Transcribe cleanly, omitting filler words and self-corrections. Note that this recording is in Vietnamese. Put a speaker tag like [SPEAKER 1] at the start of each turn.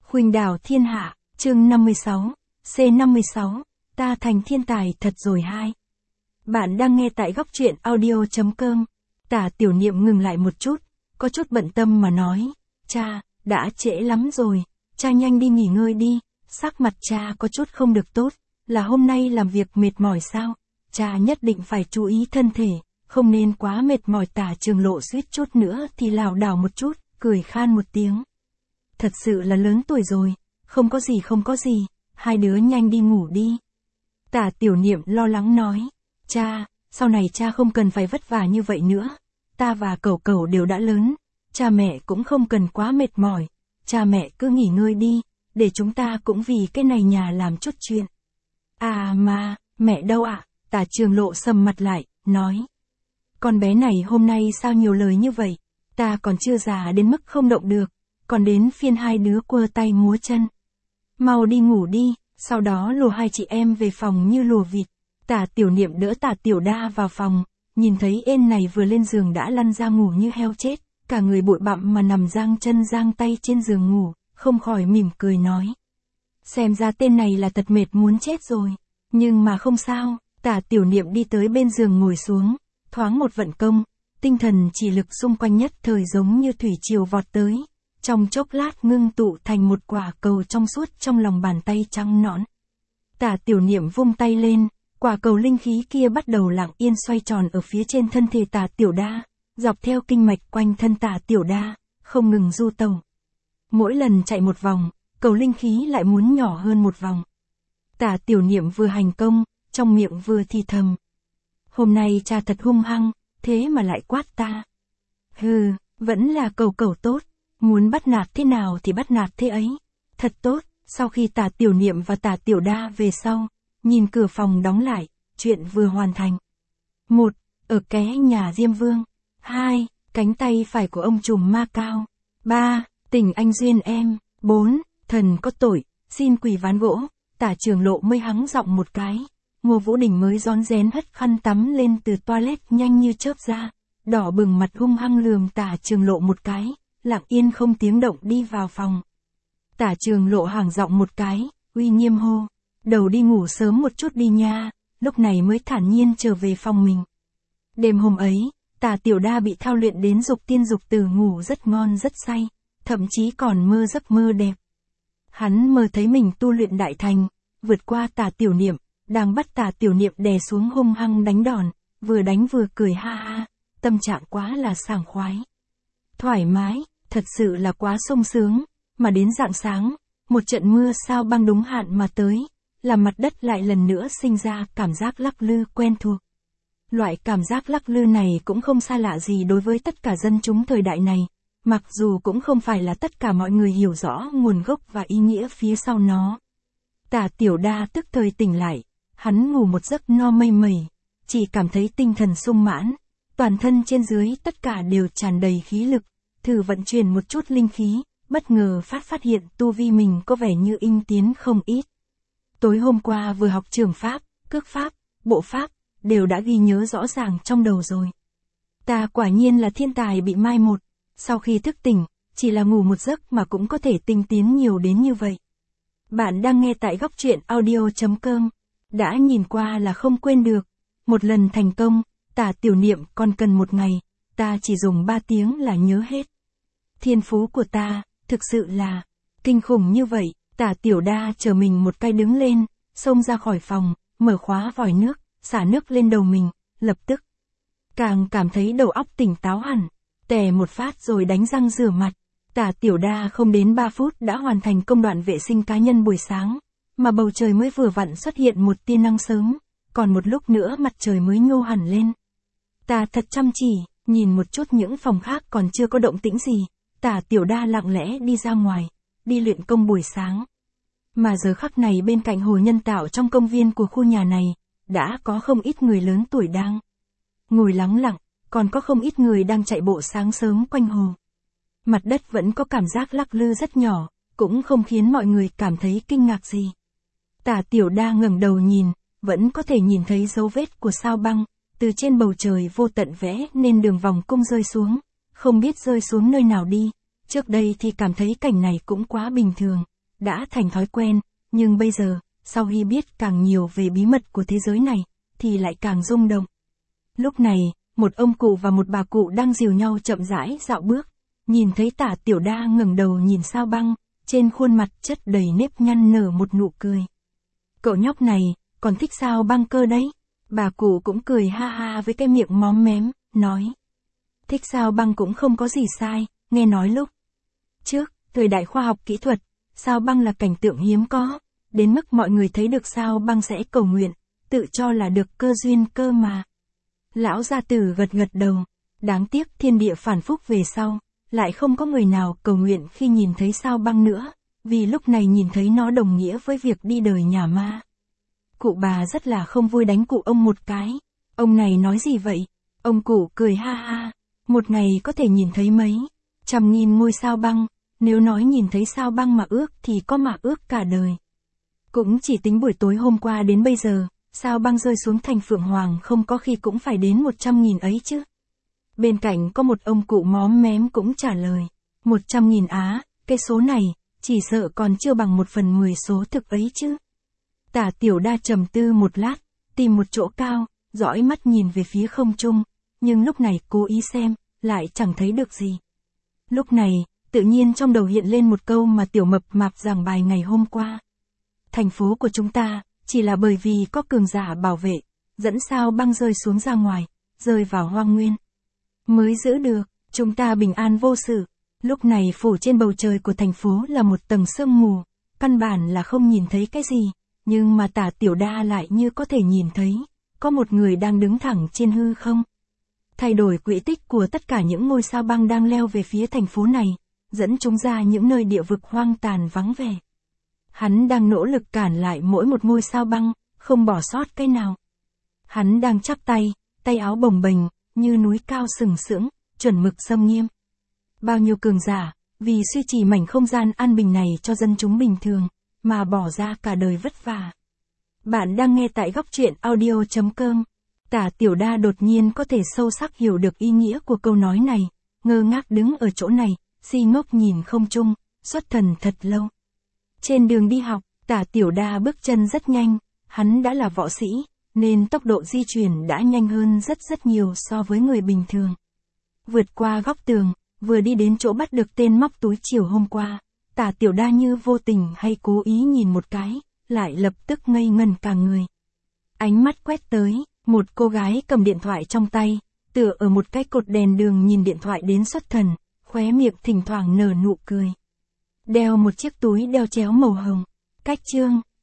[SPEAKER 1] Khuynh đảo thiên hạ, chương 56, C56, ta thành thiên tài thật rồi hai. Bạn đang nghe tại góc truyện audio.com. Tả Tiểu Niệm ngừng lại một chút, có chút bận tâm mà nói, cha, đã trễ lắm rồi, cha nhanh đi nghỉ ngơi đi, sắc mặt cha có chút không được tốt, là hôm nay làm việc mệt mỏi sao, cha nhất định phải chú ý thân thể, không nên quá mệt mỏi. Tả Trường Lộ suýt chút nữa thì lảo đảo một chút, cười khan một tiếng. Thật sự là lớn tuổi rồi, không có gì, hai đứa nhanh đi ngủ đi. Tả Tiểu Niệm lo lắng nói, cha, sau này cha không cần phải vất vả như vậy nữa, ta và Cẩu Cẩu đều đã lớn, cha mẹ cũng không cần quá mệt mỏi, cha mẹ cứ nghỉ ngơi đi, để chúng ta cũng vì cái này nhà làm chút chuyện. À mà, mẹ đâu ạ? Tả Trường Lộ sầm mặt lại, nói. Con bé này hôm nay sao nhiều lời như vậy, ta còn chưa già đến mức không động được, còn đến phiên hai đứa quơ tay múa chân. Mau đi ngủ đi, sau đó lùa hai chị em về phòng như lùa vịt. Tả Tiểu Niệm đỡ Tả Tiểu Đa vào phòng, nhìn thấy ên này vừa lên giường đã lăn ra ngủ như heo chết, cả người bụi bặm mà nằm giang chân giang tay trên giường ngủ, không khỏi mỉm cười nói. Xem ra tên này là thật mệt muốn chết rồi, nhưng mà không sao. Tả Tiểu Niệm đi tới bên giường ngồi xuống, thoáng một vận công, tinh thần chỉ lực xung quanh nhất thời giống như thủy triều vọt tới, trong chốc lát ngưng tụ thành một quả cầu trong suốt trong lòng bàn tay trắng nõn. Tả Tiểu Niệm vung tay lên, quả cầu linh khí kia bắt đầu lặng yên xoay tròn ở phía trên thân thể Tả Tiểu Đa, dọc theo kinh mạch quanh thân Tả Tiểu Đa, không ngừng du tẩu. Mỗi lần chạy một vòng, cầu linh khí lại muốn nhỏ hơn một vòng. Tả Tiểu Niệm vừa hành công, trong miệng vừa thì thầm. Hôm nay cha thật hung hăng, thế mà lại quát ta. Hừ, vẫn là Cẩu Cẩu tốt, muốn bắt nạt thế nào thì bắt nạt thế ấy. Thật tốt. Sau khi Tả Tiểu Niệm và Tả Tiểu Đa về sau, nhìn cửa phòng đóng lại, chuyện vừa hoàn thành. 1. Ở ké nhà Diêm Vương. 2. Cánh tay phải của ông trùm ma cao. 3. Tình anh duyên em. 4. Thần có tội, xin quỳ ván gỗ. Tả Trường Lộ mới hắng giọng một cái. Ngô Vũ Đình mới rón rén hất khăn tắm lên từ toilet nhanh như chớp ra, đỏ bừng mặt hung hăng lườm Tả Trường Lộ một cái, lặng yên không tiếng động đi vào phòng. Tả Trường Lộ hẳng giọng một cái, uy nghiêm hô, đầu đi ngủ sớm một chút đi nha, lúc này mới thản nhiên trở về phòng mình. Đêm hôm ấy, Tả Tiểu Đa bị thao luyện đến dục tiên dục tử, ngủ rất ngon rất say, thậm chí còn mơ giấc mơ đẹp. Hắn mơ thấy mình tu luyện đại thành, vượt qua Tả Tiểu Niệm, đang bắt Tả Tiểu Niệm đè xuống hung hăng đánh đòn, vừa đánh vừa cười ha ha, tâm trạng quá là sảng khoái. Thoải mái, thật sự là quá sung sướng, mà đến rạng sáng, một trận mưa sao băng đúng hạn mà tới, làm mặt đất lại lần nữa sinh ra cảm giác lắc lư quen thuộc. Loại cảm giác lắc lư này cũng không xa lạ gì đối với tất cả dân chúng thời đại này, mặc dù cũng không phải là tất cả mọi người hiểu rõ nguồn gốc và ý nghĩa phía sau nó. Tả Tiểu Đa tức thời tỉnh lại, hắn ngủ một giấc no mây mẩy, chỉ cảm thấy tinh thần sung mãn, toàn thân trên dưới tất cả đều tràn đầy khí lực, thử vận chuyển một chút linh khí, bất ngờ phát hiện tu vi mình có vẻ như inh tiến không ít. Tối hôm qua vừa học trường pháp, cước pháp, bộ pháp, đều đã ghi nhớ rõ ràng trong đầu rồi. Ta quả nhiên là thiên tài bị mai một, sau khi thức tỉnh, chỉ là ngủ một giấc mà cũng có thể tinh tiến nhiều đến như vậy. Bạn đang nghe tại góc truyện audio.com. Đã nhìn qua là không quên được. Một lần thành công, Tả Tiểu Niệm còn cần một ngày, ta chỉ dùng 3 tiếng là nhớ hết. Thiên phú của ta, thực sự là kinh khủng như vậy. Tả Tiểu Đa chờ mình một cái đứng lên, xông ra khỏi phòng, mở khóa vòi nước, xả nước lên đầu mình, lập tức. Càng cảm thấy đầu óc tỉnh táo hẳn, tè một phát rồi đánh răng rửa mặt. Tả Tiểu Đa không đến 3 phút đã hoàn thành công đoạn vệ sinh cá nhân buổi sáng, mà bầu trời mới vừa vặn xuất hiện một tia nắng sớm, còn một lúc nữa mặt trời mới nhô hẳn lên. Ta thật chăm chỉ, nhìn một chút những phòng khác còn chưa có động tĩnh gì, Tả Tiểu Đa lặng lẽ đi ra ngoài, đi luyện công buổi sáng. Mà giờ khắc này bên cạnh hồ nhân tạo trong công viên của khu nhà này, đã có không ít người lớn tuổi đang ngồi lắng lặng, còn có không ít người đang chạy bộ sáng sớm quanh hồ. Mặt đất vẫn có cảm giác lắc lư rất nhỏ, cũng không khiến mọi người cảm thấy kinh ngạc gì. Tả Tiểu Đa ngẩng đầu nhìn, vẫn có thể nhìn thấy dấu vết của sao băng, từ trên bầu trời vô tận vẽ nên đường vòng cung rơi xuống, không biết rơi xuống nơi nào đi. Trước đây thì cảm thấy cảnh này cũng quá bình thường, đã thành thói quen, nhưng bây giờ, sau khi biết càng nhiều về bí mật của thế giới này, thì lại càng rung động. Lúc này, một ông cụ và một bà cụ đang dìu nhau chậm rãi dạo bước, nhìn thấy Tả Tiểu Đa ngẩng đầu nhìn Sao Băng, trên khuôn mặt chất đầy nếp nhăn nở một nụ cười. Cậu nhóc này, còn thích Sao Băng cơ đấy. Bà cụ cũng cười ha ha với cái miệng móm mém, nói. Thích Sao Băng cũng không có gì sai, nghe nói lúc trước, thời đại khoa học kỹ thuật, Sao Băng là cảnh tượng hiếm có, đến mức mọi người thấy được Sao Băng sẽ cầu nguyện, tự cho là được cơ duyên cơ mà. Lão gia tử gật gật đầu, đáng tiếc thiên địa phản phúc về sau, lại không có người nào cầu nguyện khi nhìn thấy Sao Băng nữa, vì lúc này nhìn thấy nó đồng nghĩa với việc đi đời nhà ma. Cụ bà rất là không vui đánh cụ ông một cái. Ông này nói gì vậy? Ông cụ cười ha ha. Một ngày có thể nhìn thấy mấy trăm nghìn ngôi sao băng. Nếu nói nhìn thấy sao băng mà ước thì có mà ước cả đời. Cũng chỉ tính buổi tối hôm qua đến bây giờ, sao băng rơi xuống thành Phượng Hoàng không có khi cũng phải đến 100.000 ấy chứ. Bên cạnh có một ông cụ móm mém cũng trả lời. 100.000 á, cái số này, chỉ sợ còn chưa bằng 1/10 số thực ấy chứ. Tả Tiểu Đa trầm tư một lát, tìm một chỗ cao, dõi mắt nhìn về phía không trung, nhưng lúc này cố ý xem, lại chẳng thấy được gì. Lúc này, tự nhiên trong đầu hiện lên một câu mà Tiểu Mập Mạp giảng bài ngày hôm qua. Thành phố của chúng ta, chỉ là bởi vì có cường giả bảo vệ, dẫn sao băng rơi xuống ra ngoài, rơi vào hoang nguyên. Mới giữ được, chúng ta bình an vô sự. Lúc này phủ trên bầu trời của thành phố là một tầng sương mù, căn bản là không nhìn thấy cái gì. Nhưng mà Tả Tiểu Đa lại như có thể nhìn thấy, có một người đang đứng thẳng trên hư không. Thay đổi quỹ tích của tất cả những ngôi sao băng đang leo về phía thành phố này, dẫn chúng ra những nơi địa vực hoang tàn vắng vẻ. Hắn đang nỗ lực cản lại mỗi một ngôi sao băng, không bỏ sót cái nào. Hắn đang chắp tay, tay áo bồng bềnh, như núi cao sừng sững, chuẩn mực xâm nghiêm. Bao nhiêu cường giả, vì duy trì mảnh không gian an bình này cho dân chúng bình thường, mà bỏ ra cả đời vất vả. Bạn đang nghe tại góc truyện audio.com. Tả Tiểu Đa đột nhiên có thể sâu sắc hiểu được ý nghĩa của câu nói này, ngơ ngác đứng ở chỗ này, si ngốc nhìn không trung, xuất thần thật lâu. Trên đường đi học, Tả Tiểu Đa bước chân rất nhanh, hắn đã là võ sĩ, nên tốc độ di chuyển đã nhanh hơn rất nhiều so với người bình thường. Vượt qua góc tường, vừa đi đến chỗ bắt được tên móc túi chiều hôm qua. Tả Tiểu Đa như vô tình hay cố ý nhìn một cái, lại lập tức ngây ngẩn cả người. Ánh mắt quét tới, một cô gái cầm điện thoại trong tay, tựa ở một cái cột đèn đường nhìn điện thoại đến xuất thần, khóe miệng thỉnh thoảng nở nụ cười. Đeo một chiếc túi đeo chéo màu hồng. Cách chương